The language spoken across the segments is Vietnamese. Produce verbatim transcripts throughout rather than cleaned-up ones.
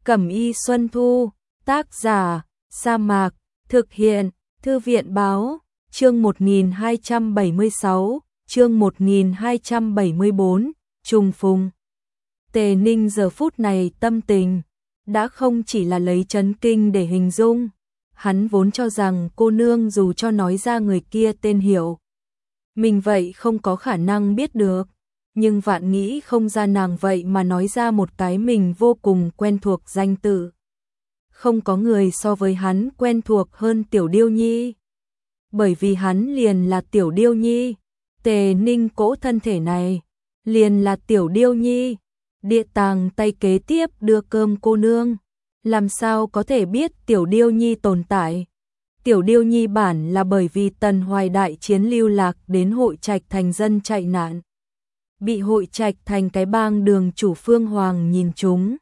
Cẩm y Xuân Thu, tác giả, Sa Mạc, thực hiện, Thư viện báo, chương một nghìn hai trăm bảy mươi sáu, chương một nghìn hai trăm bảy mươi bốn, trùng phùng. Tề Ninh giờ phút này tâm tình, đã không chỉ là lấy chấn kinh để hình dung, hắn vốn cho rằng cô nương dù cho nói ra người kia tên Hiểu, mình vậy không có khả năng biết được, nhưng vạn nghĩ không ra nàng vậy mà nói ra một cái mình vô cùng quen thuộc danh tự. Không có người so với hắn quen thuộc hơn Tiểu Điêu Nhi. Bởi vì hắn liền là Tiểu Điêu Nhi, Tề Ninh cỗ thân thể này, liền là Tiểu Điêu Nhi. Địa tàng tay kế tiếp đưa cơm cô nương, làm sao có thể biết Tiểu Điêu Nhi tồn tại. Tiểu Điêu Nhi bản là bởi vì Tần Hoài đại chiến lưu lạc đến Hội Trạch thành dân chạy nạn, bị Hội Trạch thành cái bang đường chủ Phương Hoàng nhìn trúng,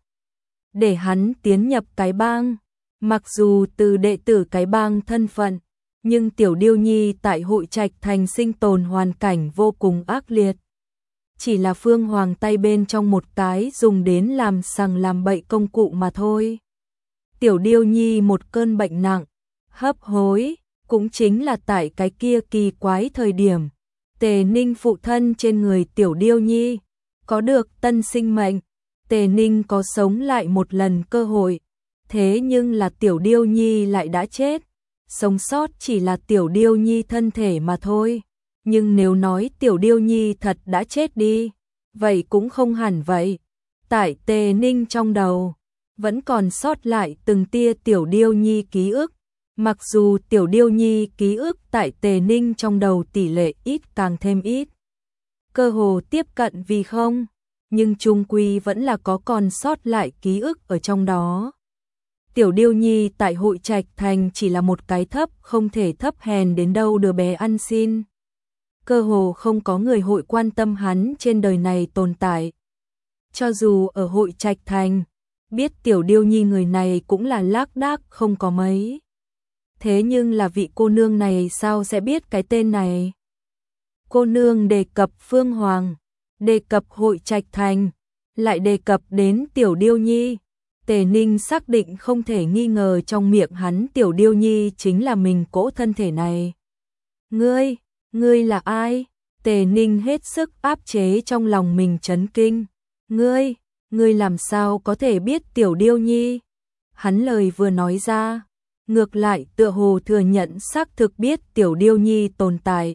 để hắn tiến nhập cái bang. Mặc dù từ đệ tử cái bang thân phận, nhưng Tiểu Điêu Nhi tại Hội Trạch thành sinh tồn hoàn cảnh vô cùng ác liệt. Chỉ là Phương Hoàng tay bên trong một cái dùng đến làm sằng làm bậy công cụ mà thôi. Tiểu Điêu Nhi một cơn bệnh nặng, hấp hối, cũng chính là tại cái kia kỳ quái thời điểm, Tề Ninh phụ thân trên người Tiểu Điêu Nhi có được tân sinh mệnh, Tề Ninh có sống lại một lần cơ hội, thế nhưng là Tiểu Điêu Nhi lại đã chết, sống sót chỉ là Tiểu Điêu Nhi thân thể mà thôi. Nhưng nếu nói Tiểu Điêu Nhi thật đã chết đi, vậy cũng không hẳn vậy. Tại Tề Ninh trong đầu, vẫn còn sót lại từng tia Tiểu Điêu Nhi ký ức. Mặc dù Tiểu Điêu Nhi ký ức tại Tề Ninh trong đầu tỷ lệ ít càng thêm ít, cơ hồ tiếp cận vì không, nhưng chung quy vẫn là có còn sót lại ký ức ở trong đó. Tiểu Điêu Nhi tại Hội Trạch thành chỉ là một cái thấp không thể thấp hèn đến đâu đứa bé ăn xin. Cơ hồ không có người hội quan tâm hắn trên đời này tồn tại. Cho dù ở Hội Trạch thành, biết Tiểu Điêu Nhi người này cũng là lác đác không có mấy. Thế nhưng là vị cô nương này sao sẽ biết cái tên này? Cô nương đề cập Phương Hoàng, đề cập Hội Trạch thành, lại đề cập đến Tiểu Điêu Nhi. Tề Ninh xác định không thể nghi ngờ trong miệng hắn Tiểu Điêu Nhi chính là mình cỗ thân thể này. Ngươi, ngươi là ai? Tề Ninh hết sức áp chế trong lòng mình chấn kinh. Ngươi, ngươi làm sao có thể biết Tiểu Điêu Nhi? Hắn lời vừa nói ra, ngược lại tựa hồ thừa nhận xác thực biết Tiểu Điêu Nhi tồn tại.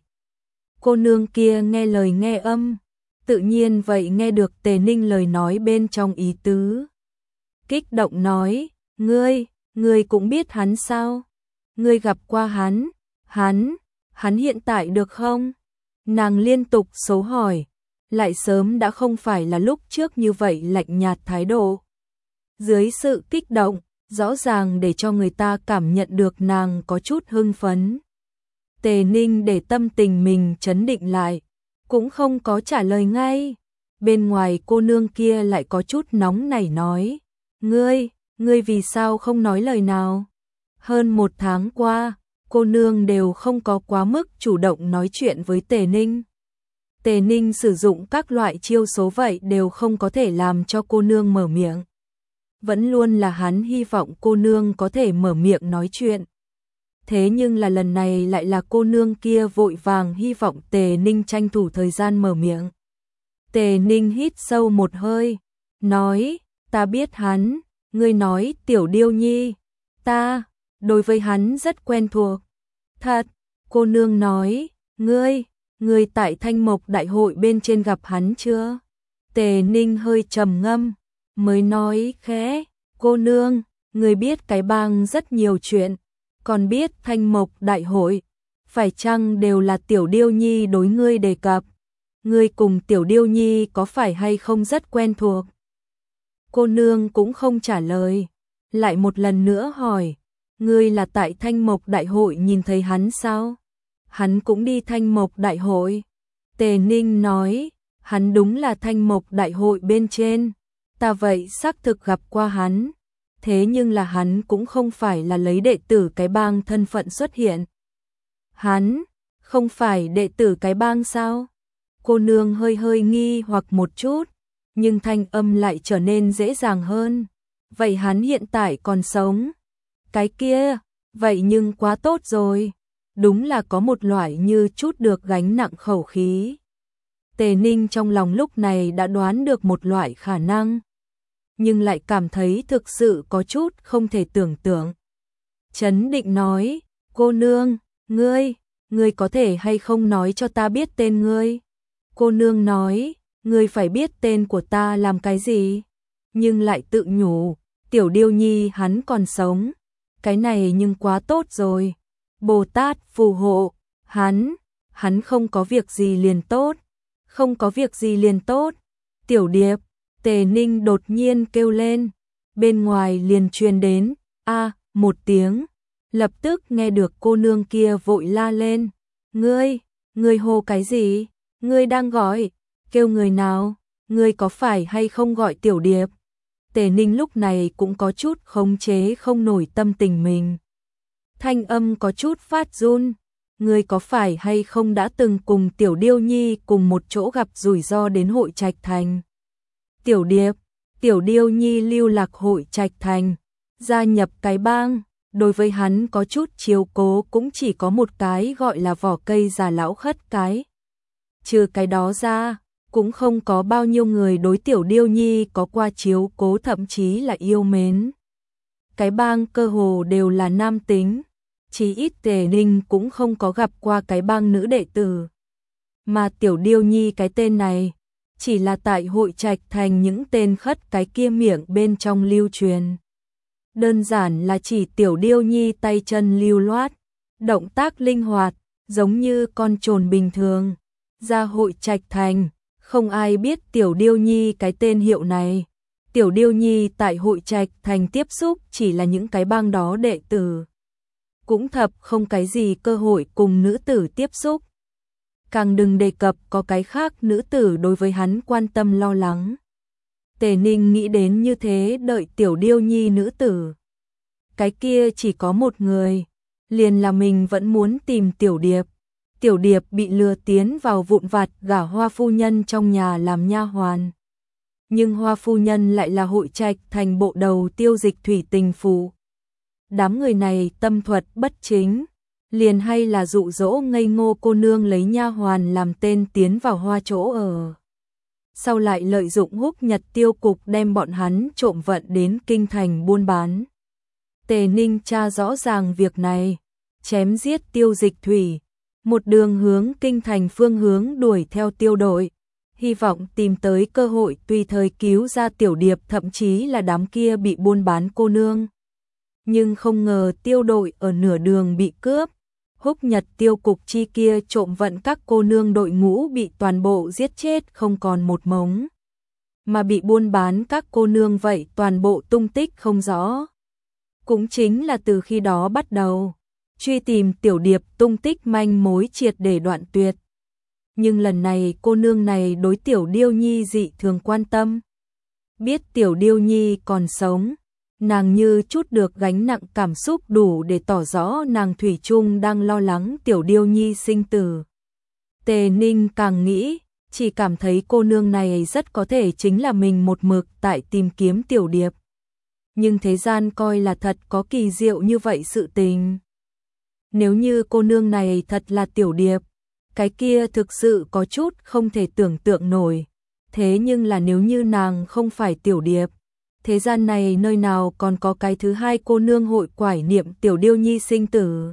Cô nương kia nghe lời nghe âm, tự nhiên vậy nghe được Tề Ninh lời nói bên trong ý tứ. Kích động nói, ngươi, ngươi cũng biết hắn sao? Ngươi gặp qua hắn, hắn, hắn hiện tại được không? Nàng liên tục số hỏi, lại sớm đã không phải là lúc trước như vậy lạnh nhạt thái độ. Dưới sự kích động, rõ ràng để cho người ta cảm nhận được nàng có chút hưng phấn. Tề Ninh để tâm tình mình trấn định lại, cũng không có trả lời ngay. Bên ngoài cô nương kia lại có chút nóng nảy nói, ngươi, ngươi vì sao không nói lời nào? Hơn một tháng qua, cô nương đều không có quá mức chủ động nói chuyện với Tề Ninh. Tề Ninh sử dụng các loại chiêu số vậy đều không có thể làm cho cô nương mở miệng. Vẫn luôn là hắn hy vọng cô nương có thể mở miệng nói chuyện. Thế nhưng là lần này lại là cô nương kia vội vàng hy vọng Tề Ninh tranh thủ thời gian mở miệng. Tề Ninh hít sâu một hơi, nói, ta biết hắn, ngươi nói Tiểu Điêu Nhi, ta, đối với hắn rất quen thuộc. Thật, cô nương nói, ngươi, ngươi tại Thanh Mộc Đại hội bên trên gặp hắn chưa? Tề Ninh hơi trầm ngâm, mới nói khẽ, cô nương, ngươi biết cái bang rất nhiều chuyện, còn biết Thanh Mộc Đại hội, phải chăng đều là Tiểu Điêu Nhi đối ngươi đề cập? Ngươi cùng Tiểu Điêu Nhi có phải hay không rất quen thuộc? Cô nương cũng không trả lời, lại một lần nữa hỏi, ngươi là tại Thanh Mộc Đại hội nhìn thấy hắn sao? Hắn cũng đi Thanh Mộc Đại hội. Tề Ninh nói, hắn đúng là Thanh Mộc Đại hội bên trên, ta vậy xác thực gặp qua hắn, thế nhưng là hắn cũng không phải là lấy đệ tử cái bang thân phận xuất hiện. Hắn, không phải đệ tử cái bang sao? Cô nương hơi hơi nghi hoặc một chút, nhưng thanh âm lại trở nên dễ dàng hơn. vậy hắn hiện tại còn sống. Cái kia, vậy nhưng quá tốt rồi. Đúng là có một loại như chút được gánh nặng khẩu khí. Tề Ninh trong lòng lúc này đã đoán được một loại khả năng, nhưng lại cảm thấy thực sự có chút không thể tưởng tượng. Trấn định nói, cô nương, ngươi, ngươi có thể hay không nói cho ta biết tên ngươi? Cô nương nói, ngươi phải biết tên của ta làm cái gì? Nhưng lại tự nhủ, Tiểu Điêu Nhi hắn còn sống. Cái này nhưng quá tốt rồi. Bồ Tát phù hộ, hắn, hắn không có việc gì liền tốt. Không có việc gì liền tốt. Tiểu Điệp, Tề Ninh đột nhiên kêu lên. Bên ngoài liền truyền đến, a một tiếng. Lập tức nghe được cô nương kia vội la lên. Ngươi, ngươi hô cái gì? Ngươi đang gọi, kêu người nào? Ngươi có phải hay không gọi Tiểu Điệp? Tề Ninh lúc này cũng có chút khống chế không nổi tâm tình mình. Thanh âm có chút phát run. Ngươi có phải hay không đã từng cùng Tiểu Điêu Nhi cùng một chỗ gặp rủi ro đến Hội Trạch Thành? Tiểu Điệp, Tiểu Điêu Nhi lưu lạc Hội Trạch Thành, gia nhập cái bang, đối với hắn có chút chiếu cố cũng chỉ có một cái gọi là vỏ cây già lão khất cái. Trừ cái đó ra, cũng không có bao nhiêu người đối Tiểu Điêu Nhi có qua chiếu cố thậm chí là yêu mến. Cái bang cơ hồ đều là nam tính. Chỉ ít Tề Ninh cũng không có gặp qua cái bang nữ đệ tử. Mà Tiểu Điêu Nhi cái tên này, chỉ là tại Hội Trạch Thành những tên khất cái kia miệng bên trong lưu truyền. Đơn giản là chỉ Tiểu Điêu Nhi tay chân lưu loát, động tác linh hoạt, giống như con trồn bình thường. Ra Hội Trạch Thành, không ai biết Tiểu Điêu Nhi cái tên hiệu này. Tiểu Điêu Nhi tại Hội Trạch Thành tiếp xúc chỉ là những cái bang đó đệ tử. Cũng thập không cái gì cơ hội cùng nữ tử tiếp xúc. Càng đừng đề cập có cái khác nữ tử đối với hắn quan tâm lo lắng. Tề Ninh nghĩ đến như thế đợi Tiểu Điêu Nhi nữ tử. Cái kia chỉ có một người, liền là mình vẫn muốn tìm Tiểu Điệp. Tiểu Điệp bị lừa tiến vào vụn vặt gả Hoa phu nhân trong nhà làm nha hoàn. Nhưng Hoa phu nhân lại là Hội Trạch Thành bộ đầu Tiêu Dịch Thủy tình phụ. Đám người này tâm thuật bất chính, liền hay là dụ dỗ ngây ngô cô nương lấy nha hoàn làm tên tiến vào Hoa chỗ ở. Sau lại lợi dụng Húc Nhật tiêu cục đem bọn hắn trộm vận đến kinh thành buôn bán. Tề Ninh tra rõ ràng việc này, chém giết Tiêu Dịch Thủy, một đường hướng kinh thành phương hướng đuổi theo Tiêu đội, hy vọng tìm tới cơ hội tùy thời cứu ra Tiểu Điệp thậm chí là đám kia bị buôn bán cô nương. Nhưng không ngờ Tiêu đội ở nửa đường bị cướp, Húc Nhật tiêu cục chi kia trộm vận các cô nương đội ngũ bị toàn bộ giết chết không còn một mống. Mà bị buôn bán các cô nương vậy toàn bộ tung tích không rõ. Cũng chính là từ khi đó bắt đầu, truy tìm Tiểu Điệp tung tích manh mối triệt để đoạn tuyệt. Nhưng lần này cô nương này đối Tiểu Điêu Nhi dị thường quan tâm. Biết Tiểu Điêu Nhi còn sống, nàng như chút được gánh nặng cảm xúc đủ để tỏ rõ nàng thủy chung đang lo lắng Tiểu Điêu Nhi sinh tử. Tề Ninh càng nghĩ, chỉ cảm thấy cô nương này rất có thể chính là mình một mực tại tìm kiếm Tiểu Điệp. Nhưng thế gian coi là thật có kỳ diệu như vậy sự tình. Nếu như cô nương này thật là Tiểu Điệp, cái kia thực sự có chút không thể tưởng tượng nổi. Thế nhưng là nếu như nàng không phải Tiểu Điệp, thế gian này nơi nào còn có cái thứ hai cô nương hội quải niệm Tiểu Điêu Nhi sinh tử.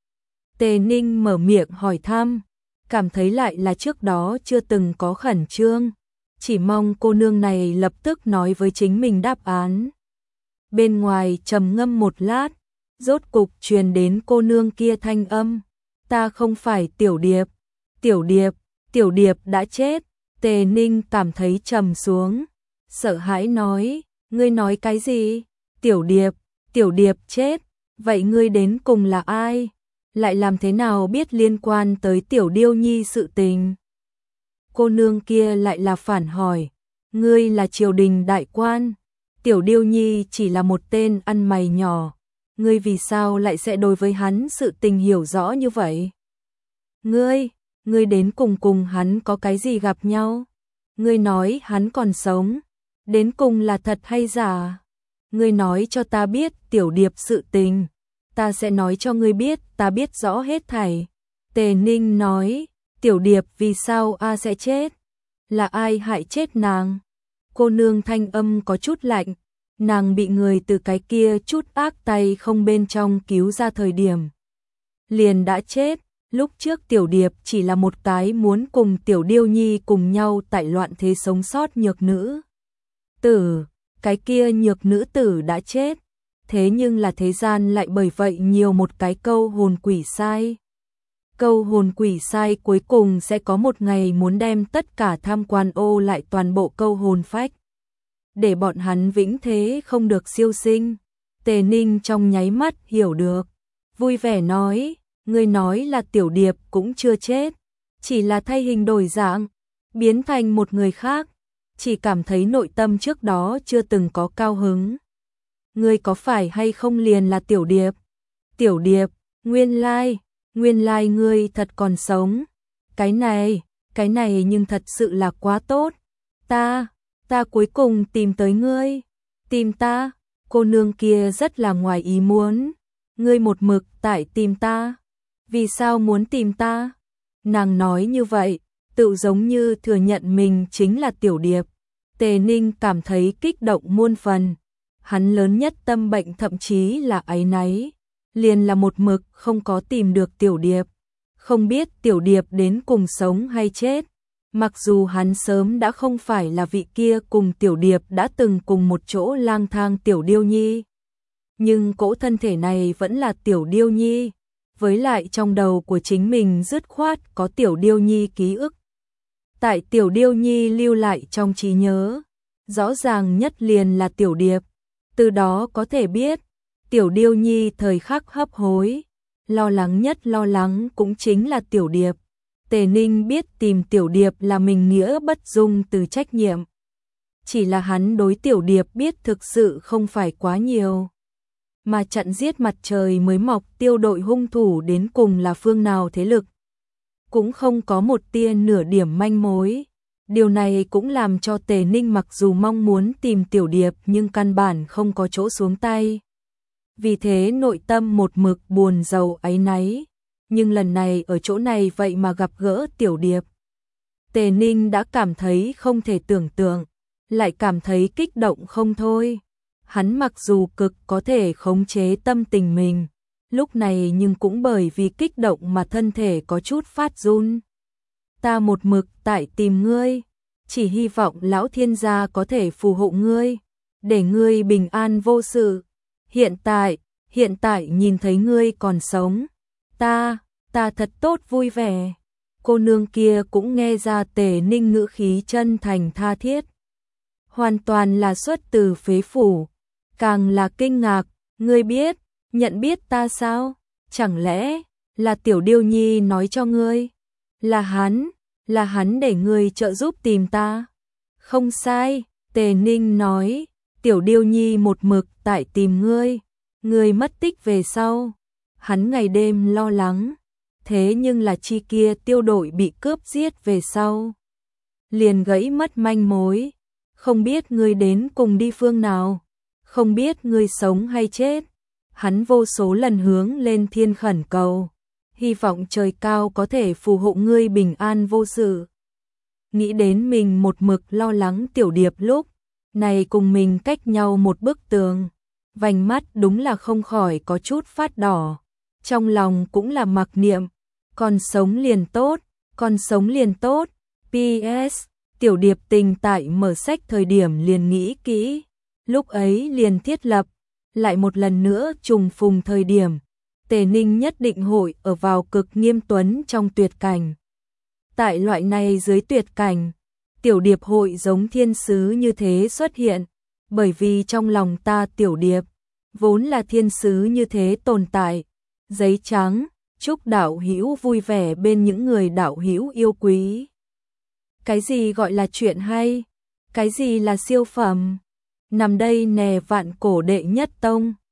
Tề Ninh mở miệng hỏi thăm, cảm thấy lại là trước đó chưa từng có khẩn trương, chỉ mong cô nương này lập tức nói với chính mình đáp án. Bên ngoài trầm ngâm một lát, rốt cục truyền đến cô nương kia thanh âm, ta không phải Tiểu Điệp, Tiểu Điệp, Tiểu Điệp đã chết. Tề Ninh cảm thấy trầm xuống, sợ hãi nói, ngươi nói cái gì? Tiểu Điệp, Tiểu Điệp chết, vậy ngươi đến cùng là ai? Lại làm thế nào biết liên quan tới Tiểu Điêu Nhi sự tình? Cô nương kia lại là phản hỏi, ngươi là triều đình đại quan, Tiểu Điêu Nhi chỉ là một tên ăn mày nhỏ, ngươi vì sao lại sẽ đối với hắn sự tình hiểu rõ như vậy? Ngươi, ngươi đến cùng cùng hắn có cái gì gặp nhau? Ngươi nói hắn còn sống, đến cùng là thật hay giả? ngươi nói cho ta biết tiểu điệp sự tình, ta sẽ nói cho ngươi biết, ta biết rõ hết thảy. Tề Ninh nói, tiểu điệp vì sao a sẽ chết? Là ai hại chết nàng? Cô nương thanh âm có chút lạnh, nàng bị người từ cái kia chút ác tay không bên trong cứu ra thời điểm. Liền đã chết, lúc trước tiểu điệp chỉ là một cái muốn cùng tiểu điêu nhi cùng nhau tại loạn thế sống sót nhược nữ tử, cái kia nhược nữ tử đã chết, thế nhưng là thế gian lại bởi vậy nhiều một cái câu hồn quỷ sai. Câu hồn quỷ sai cuối cùng sẽ có một ngày muốn đem tất cả tham quan ô lại toàn bộ câu hồn phách, để bọn hắn vĩnh thế không được siêu sinh. Tề Ninh trong nháy mắt hiểu được, vui vẻ nói, ngươi nói là tiểu điệp cũng chưa chết, chỉ là thay hình đổi dạng, biến thành một người khác, chỉ cảm thấy nội tâm trước đó chưa từng có cao hứng. Ngươi có phải hay không liền là tiểu điệp? Tiểu điệp, nguyên lai, nguyên lai ngươi thật còn sống. Cái này, cái này nhưng thật sự là quá tốt. Ta, ta cuối cùng tìm tới ngươi. Tìm ta? Cô nương kia rất là ngoài ý muốn. Ngươi một mực tại tìm ta. Vì sao muốn tìm ta? Nàng nói như vậy, tự giống như thừa nhận mình chính là tiểu điệp. Tề Ninh cảm thấy kích động muôn phần. Hắn lớn nhất tâm bệnh thậm chí là áy náy, liền là một mực không có tìm được tiểu điệp. Không biết tiểu điệp đến cùng sống hay chết. Mặc dù hắn sớm đã không phải là vị kia cùng tiểu điệp đã từng cùng một chỗ lang thang tiểu điêu nhi, nhưng cỗ thân thể này vẫn là tiểu điêu nhi, với lại trong đầu của chính mình dứt khoát có tiểu điêu nhi ký ức. Tại tiểu điêu nhi lưu lại trong trí nhớ, rõ ràng nhất liền là tiểu điệp. Từ đó có thể biết, tiểu điêu nhi thời khắc hấp hối, lo lắng nhất lo lắng cũng chính là tiểu điệp. Tề Ninh biết tìm tiểu điệp là mình nghĩa bất dung từ trách nhiệm. Chỉ là hắn đối tiểu điệp biết thực sự không phải quá nhiều. Mà trận giết mặt trời mới mọc tiêu đội hung thủ đến cùng là phương nào thế lực, cũng không có một tia nửa điểm manh mối. Điều này cũng làm cho Tề Ninh mặc dù mong muốn tìm tiểu điệp nhưng căn bản không có chỗ xuống tay. Vì thế nội tâm một mực buồn rầu áy náy, nhưng lần này ở chỗ này vậy mà gặp gỡ tiểu điệp. Tề Ninh đã cảm thấy không thể tưởng tượng, lại cảm thấy kích động không thôi. Hắn mặc dù cực có thể khống chế tâm tình mình, lúc này nhưng cũng bởi vì kích động mà thân thể có chút phát run. Ta một mực tại tìm ngươi, chỉ hy vọng lão thiên gia có thể phù hộ ngươi, để ngươi bình an vô sự. Hiện tại, hiện tại nhìn thấy ngươi còn sống, ta, ta thật tốt vui vẻ. Cô nương kia cũng nghe ra Tề Ninh ngữ khí chân thành tha thiết, hoàn toàn là xuất từ phế phủ, càng là kinh ngạc. Ngươi biết, nhận biết ta sao? Chẳng lẽ là tiểu điêu nhi nói cho ngươi? Là hắn, là hắn để ngươi trợ giúp tìm ta. Không sai, Tề Ninh nói, tiểu điêu nhi một mực tại tìm ngươi, ngươi mất tích về sau, hắn ngày đêm lo lắng, thế nhưng là chi kia tiêu đội bị cướp giết về sau, liền gãy mất manh mối, không biết ngươi đến cùng đi phương nào, không biết ngươi sống hay chết. Hắn vô số lần hướng lên thiên khẩn cầu, hy vọng trời cao có thể phù hộ ngươi bình an vô sự. Nghĩ đến mình một mực lo lắng tiểu điệp lúc này cùng mình cách nhau một bức tường, vành mắt đúng là không khỏi có chút phát đỏ, trong lòng cũng là mặc niệm, còn sống liền tốt, còn sống liền tốt. pê ét Tiểu điệp tình tại mở sách thời điểm liền nghĩ kỹ, lúc ấy liền thiết lập, lại một lần nữa trùng phùng thời điểm, Tề Ninh nhất định hội ở vào cực nghiêm tuấn trong tuyệt cảnh. Tại loại này dưới tuyệt cảnh, tiểu điệp hội giống thiên sứ như thế xuất hiện, bởi vì trong lòng ta tiểu điệp, vốn là thiên sứ như thế tồn tại. Giấy trắng, chúc đạo hữu vui vẻ bên những người đạo hữu yêu quý. Cái gì gọi là chuyện hay? Cái gì là siêu phẩm? Nằm đây nè vạn cổ đệ nhất tông.